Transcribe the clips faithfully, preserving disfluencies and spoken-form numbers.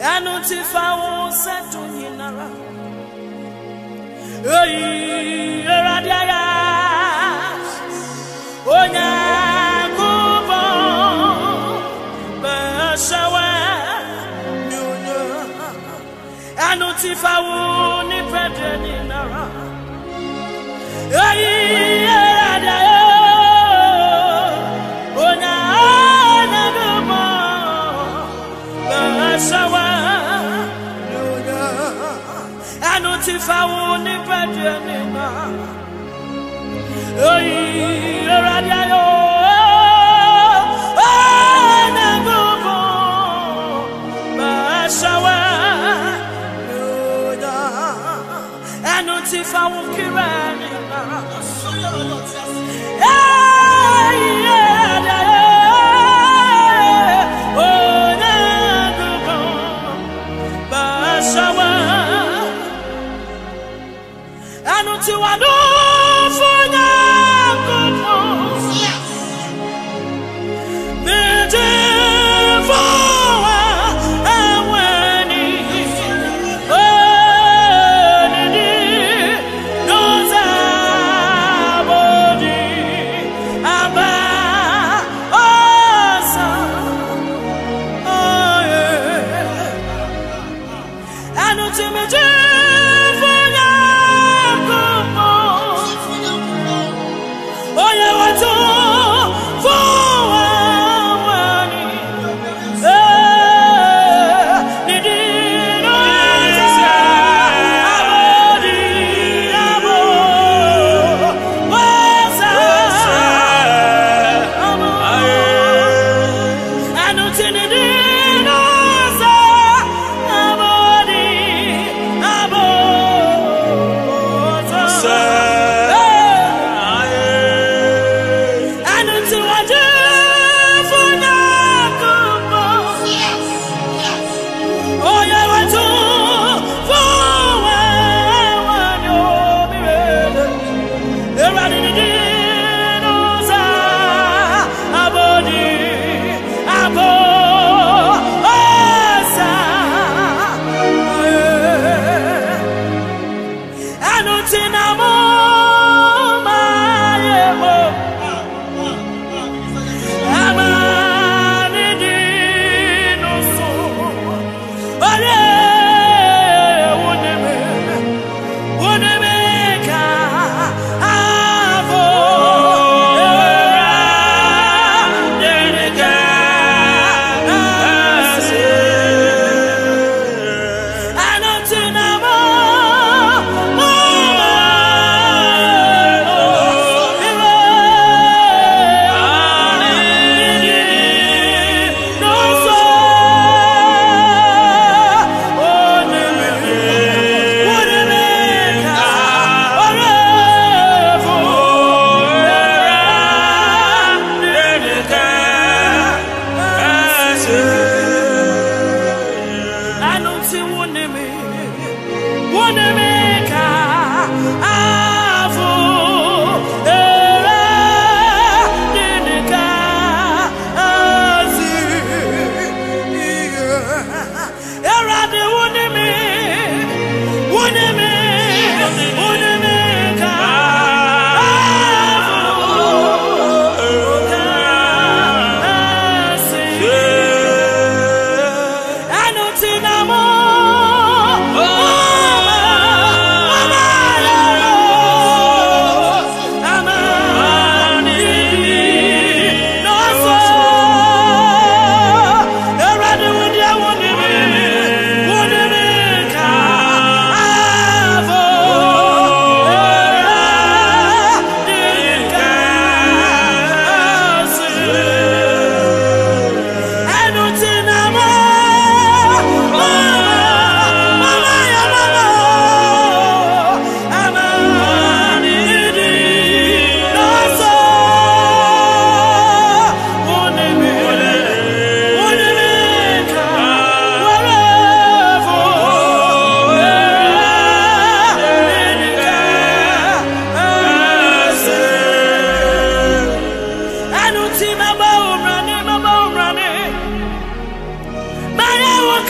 Anutifa setunyinara. Oi eradiaya. Onya kubo beshawa nyunya. Anutifa ni predeninara. Oi eradiaya. Onya kubo beshawa. Anutifa ni predenina. Oi eradiayo. Oh nagubo bashawa. Anutifa ukiranina. Oi eradiayo. Oh nagubo bashawa. Anuti wadu funya kupo. Mede foa awani. Oh nidi noza bodi aba osa. Oh yeah. Anuti mede.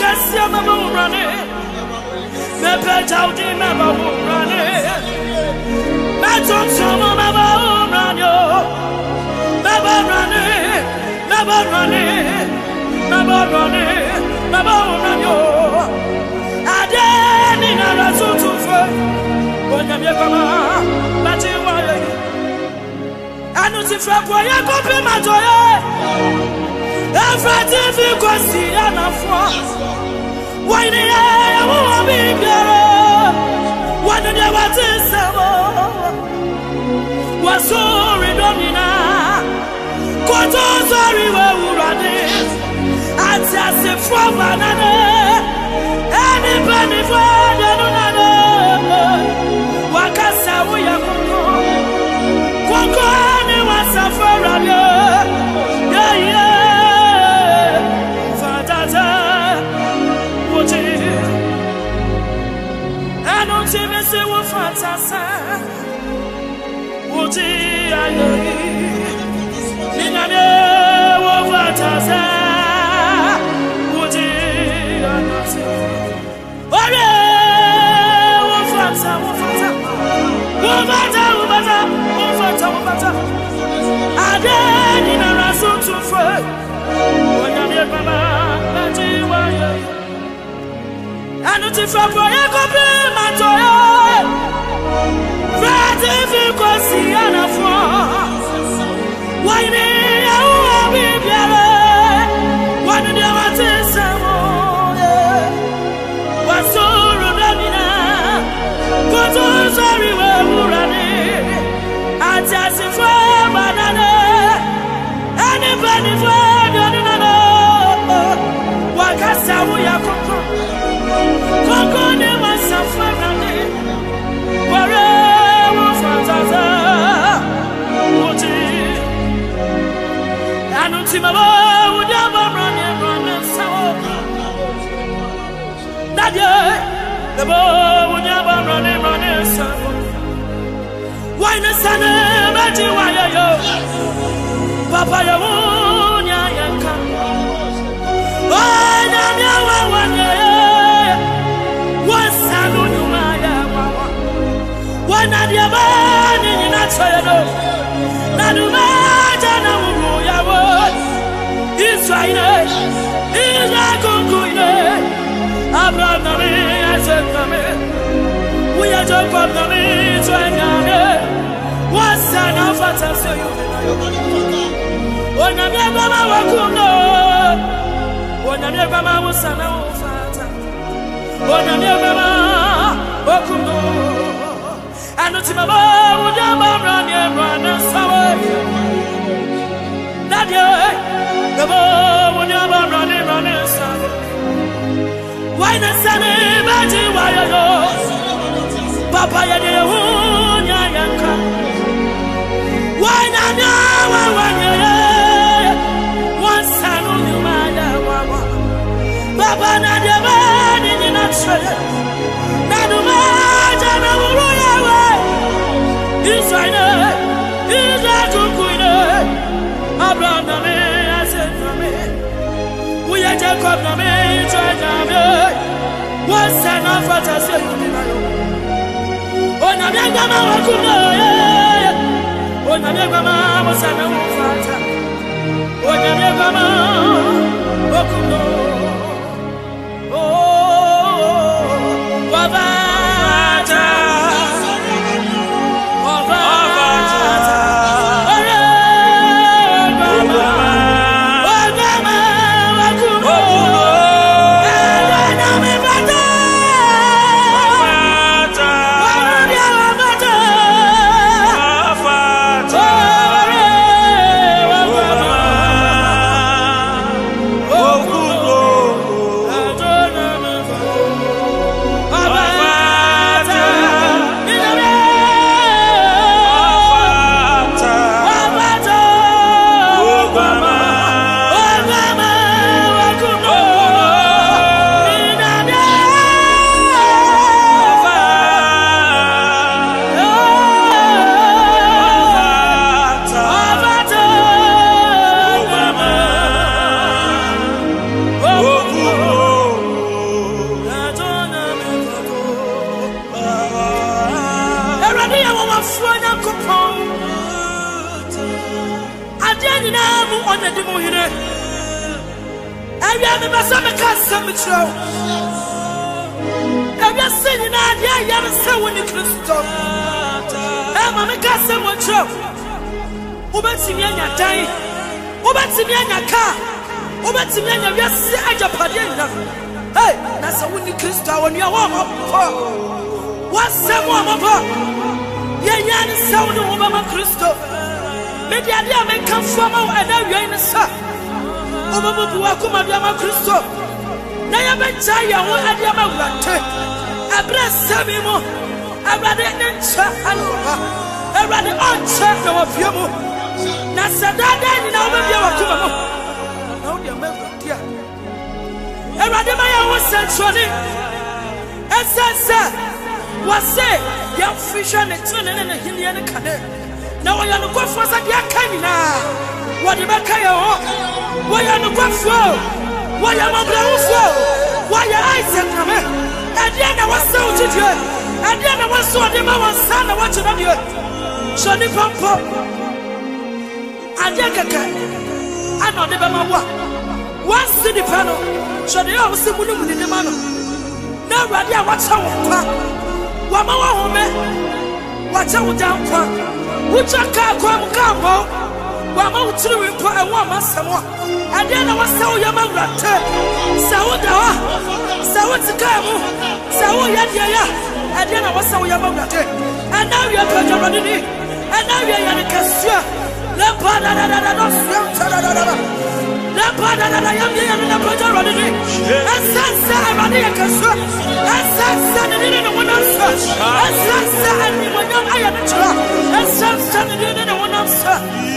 Cassia Mamurani, Mepetaudi Mamurani, Maton Sama Mamurano, Mabarani, Mabarani, Mabarani, Mabarano, Adeni Narazutufa, Onyamyakama, Matiwale, Anutifra Yakopi Matoye. Everything because he and a four. Why the air will be better? What the devil is was so redundant. Quanto sorry, where we run it. And just a from another. Anybody for another. What can say we are going? Quanto anyone suffer on you? Yeah, yeah. Say what fantasy, what I Ningane what fantasy, what I Ore what fantasy, what fantasy, what fantasy, what fantasy, what fantasy. Ade ni na raso to fry. Onyame baba ati wa ye. Anu ti fa for ye kopi matoyo. Because he and a four. Why they are be better? Why did you want to say more? What's so Rodamina? Because I'm sorry, we're running. I just for banana. Anybody for another. What can say we are Coco? Coco never suffer running. Why the sun, why you? Papa, you won't, you come. Why, one year? What's that on you, my Why not your man in that side? Not a man, no, your word. It's right, it's not good. Abraham, I said, come we are just from the means right now. What's an offer to say? When I'm never my wakuno, when I'm never my was an offer, when I'm never my wakuno. And it's my mom, would you run your brother? That year, the boy would never run it, run it. Why not send him back to why you go? Papa, you did a wound, Yanka. Why not now? One son of you, my Papa, not your man in the Australia. Not a man, I will run away. It's right now, it's like a queen. Abraham, I said, from me. We are just come to me, try to what's an offer to say? On a bien gamin, on a bien gamin, on s'en a on a bien gamin, oh, Wavata, Wavata, Adiani na mu onadi mu hire. Awia me basa me ka sam chiro. Awia sini na dia ya no se woni Kristo. E ma me ka sam chiro. Obetimi anya dan. Obetimi anya ka. Obetimi anya wiase ajapade nya. Hey, na se woni Kristo awoni awo mo. Wasamo mo. Ye nya ni se woni wo ba ma Kristo. Me dia dia me kan fama wo ana wian ni sa. Obabu wa kuma bia ma Kristo. Na ya be cha ya wo adia ma wurate. Abra sami mo. Abra de ncha anwa. Abra de oncha na wa bia mo. Na sadada ni na wo bia wa kuma mo. Na wo dia ma dia. Abra de ma ya wo sensually. Esensa. Wase ya fisha ne tune ne ne hinia ne kane. Na wo ya no kwafo sa dia kanina. Wo de be ka ya ho. Wo ya no kwafo. Wo ya mabra ufo. Wo ya Isaac na me. Adia na wase utidie. Adia na wase ode ma wansa na wo chira die. Shoni pampo. Adia kaka. Ana ode be ma wa. Wansi di pano. Shoni ya wase munu munu de ma no. Na awade a wacha wo kwa. Wama wa home. Wacha wo dan kwa. Ucha ka kwa mkambo. Wama utiri wimpo ewa masamwa. Adena wasa wo yama wrate. Sawo dawa. Sawo tikamu. Sawo yadia ya. Adena wasa wo yama wrate. Ana wi apaja rodini. Ana wi ya nekasua. La pa da da da da no sia da da da da. La pa da da da yam ya na apaja rodini. Asasa abade yakasua. Asasa ni ni no wonansa. Asasa ani wonam aya na chira. Asasa ni ni no wonansa.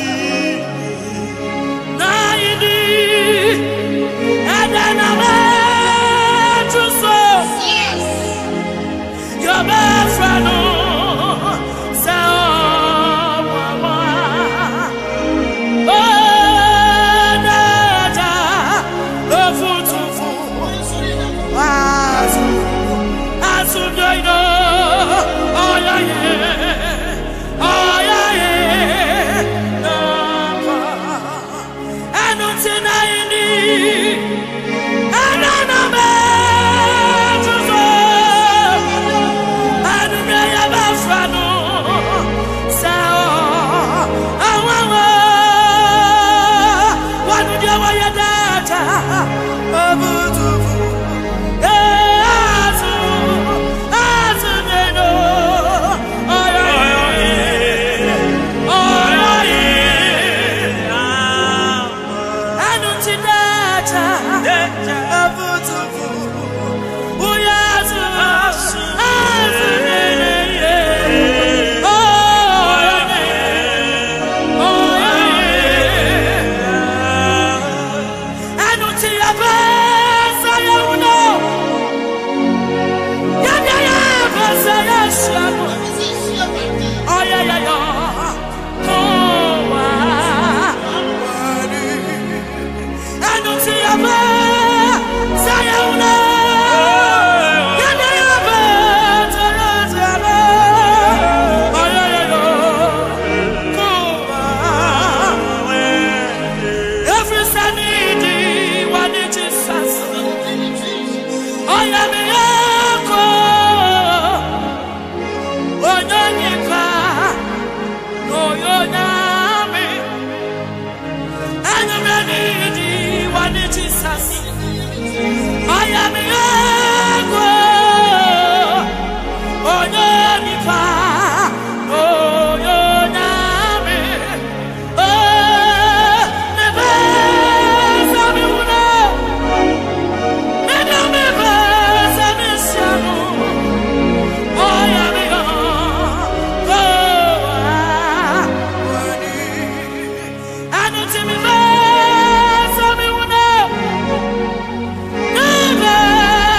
Your best friend, so Never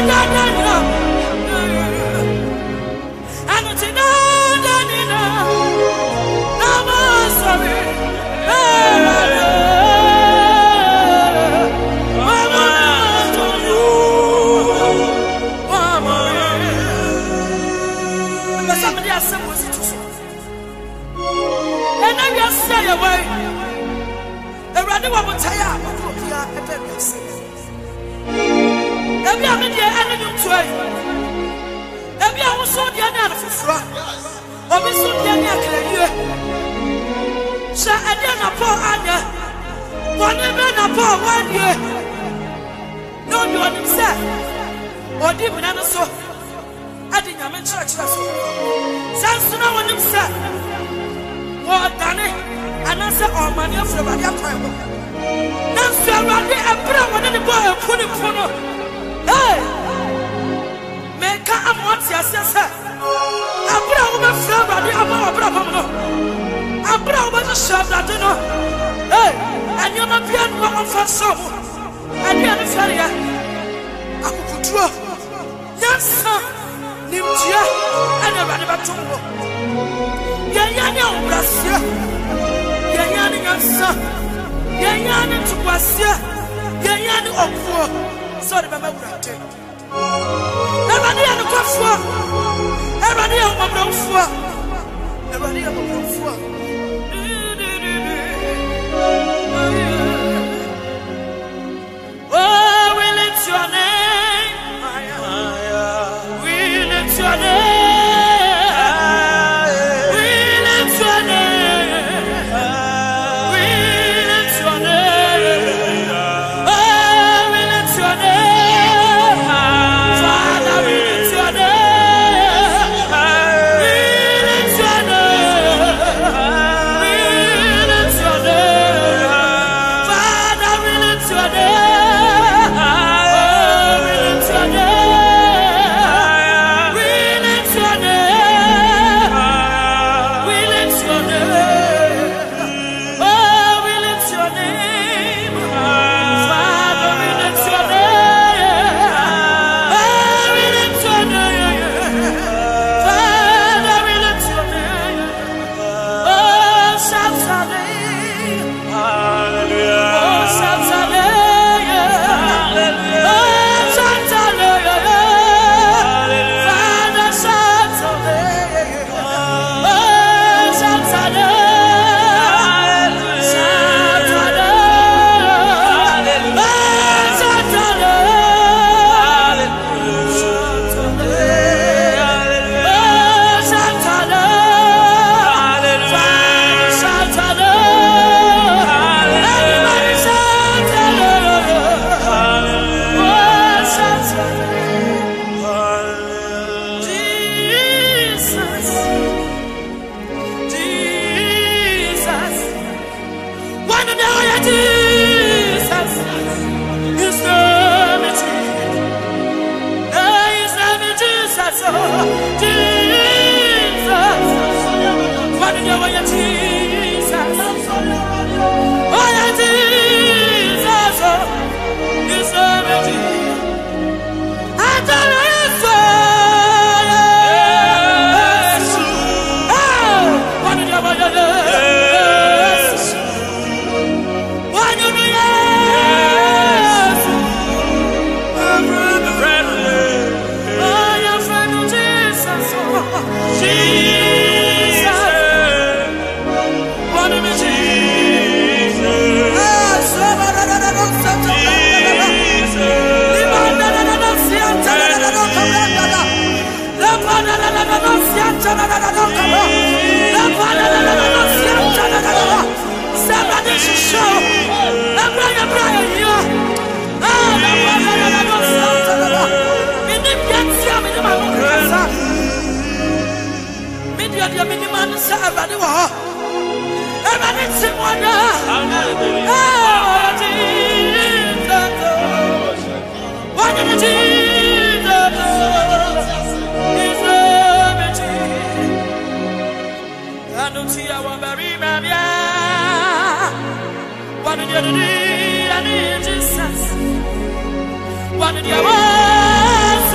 What did you want?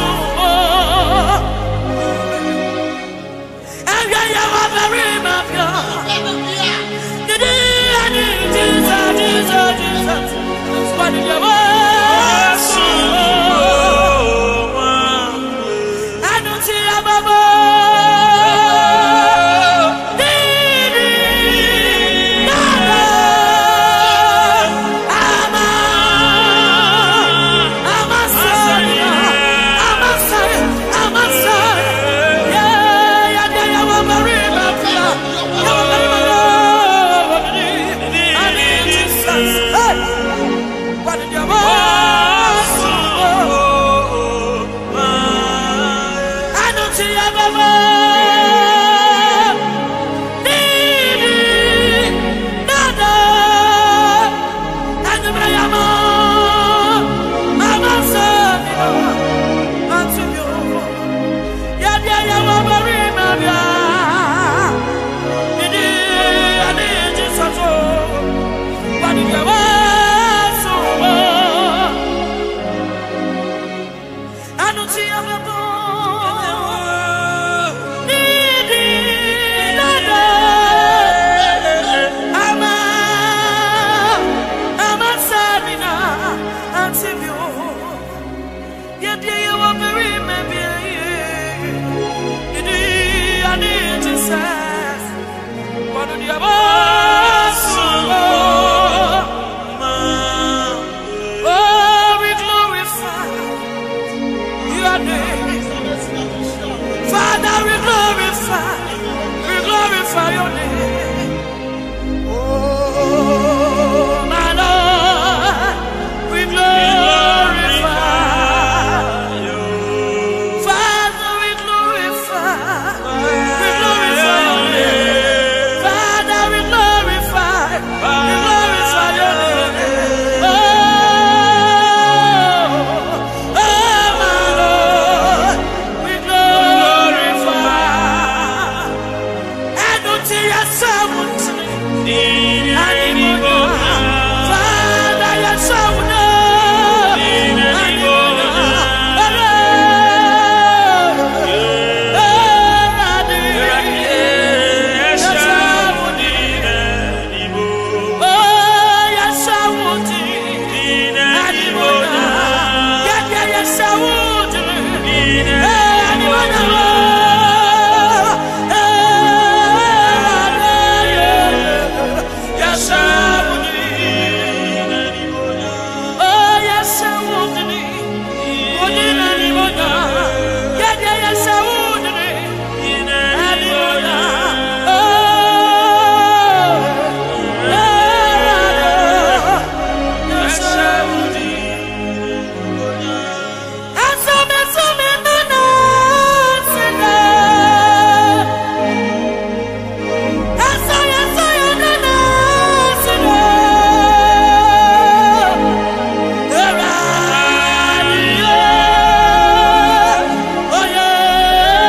Oh, yeah.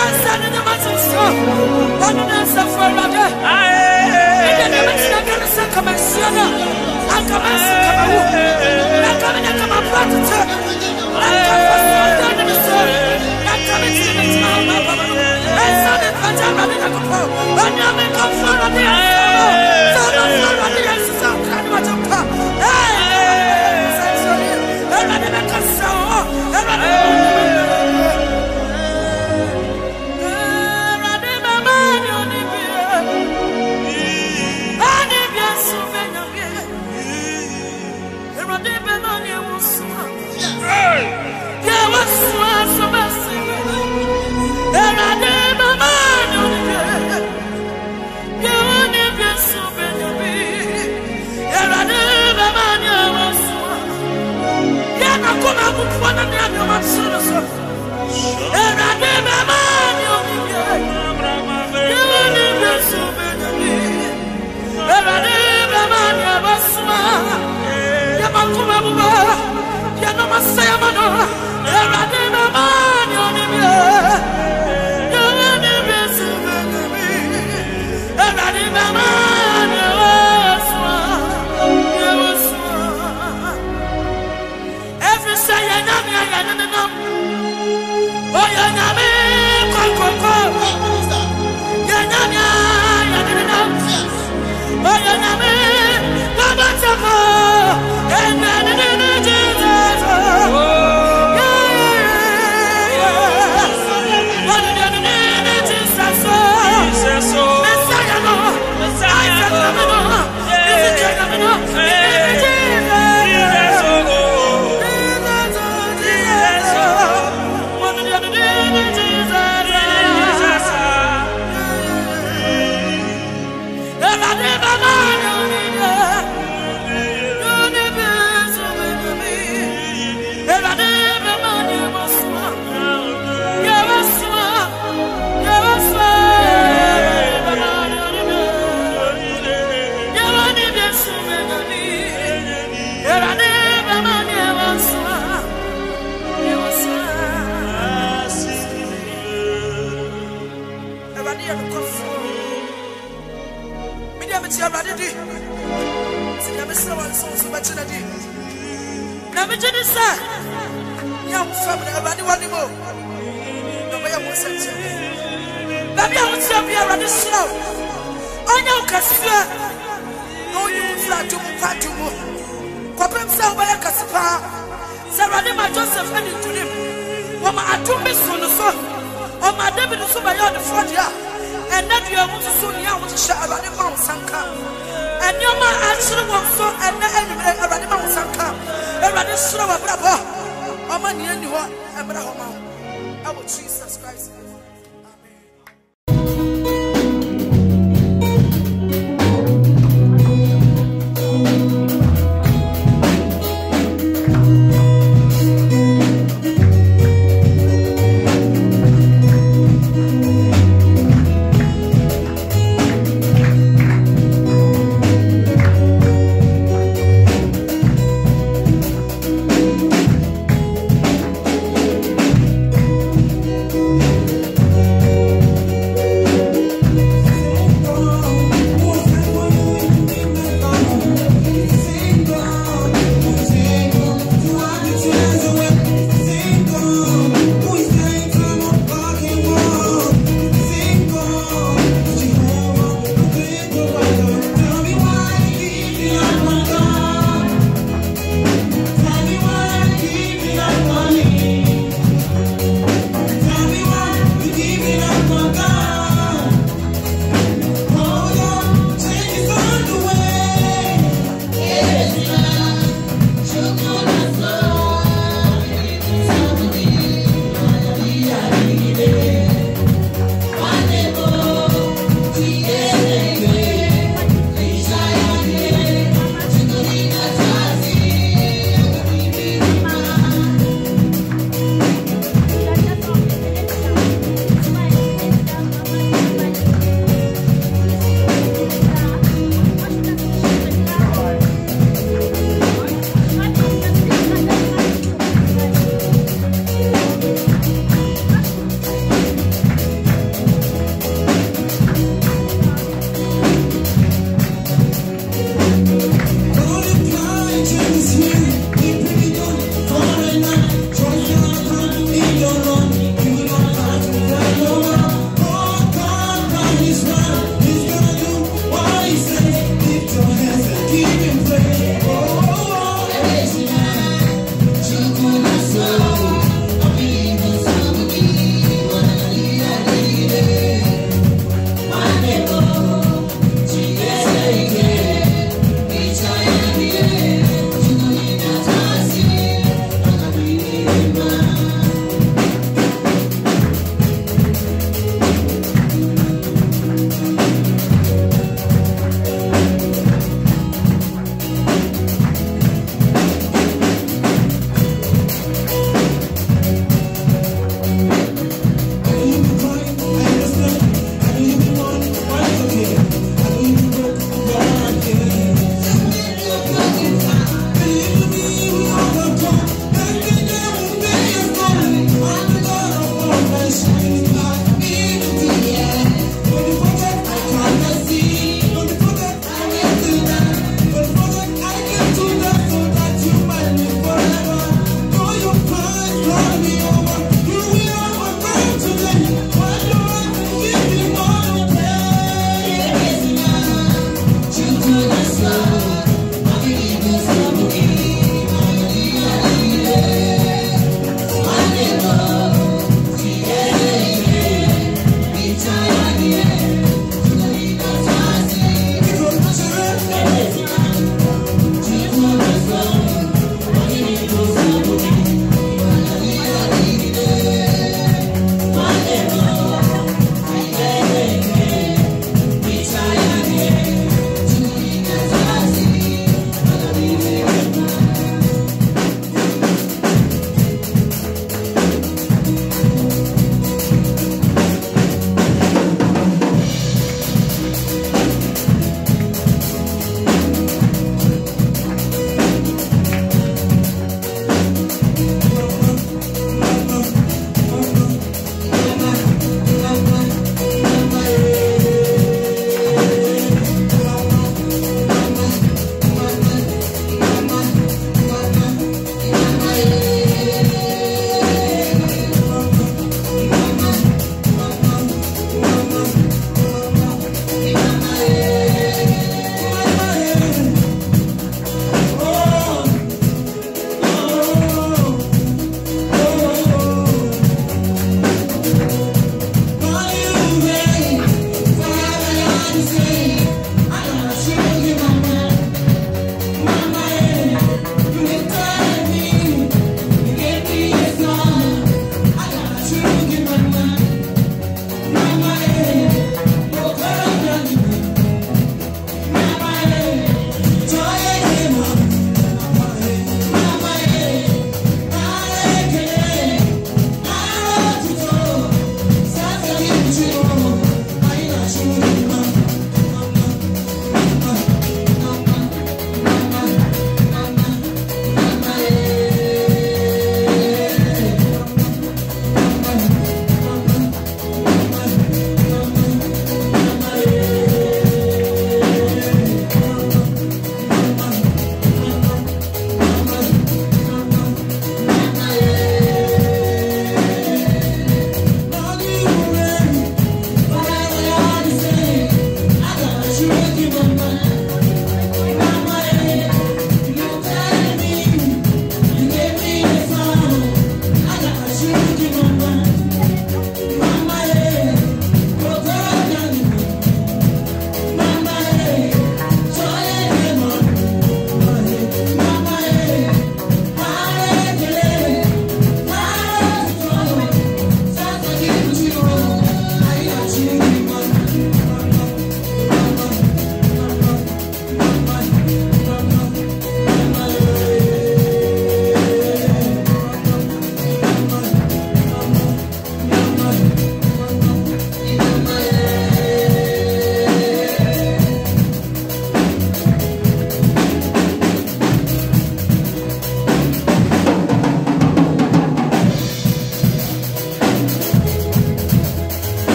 Jesus Christ.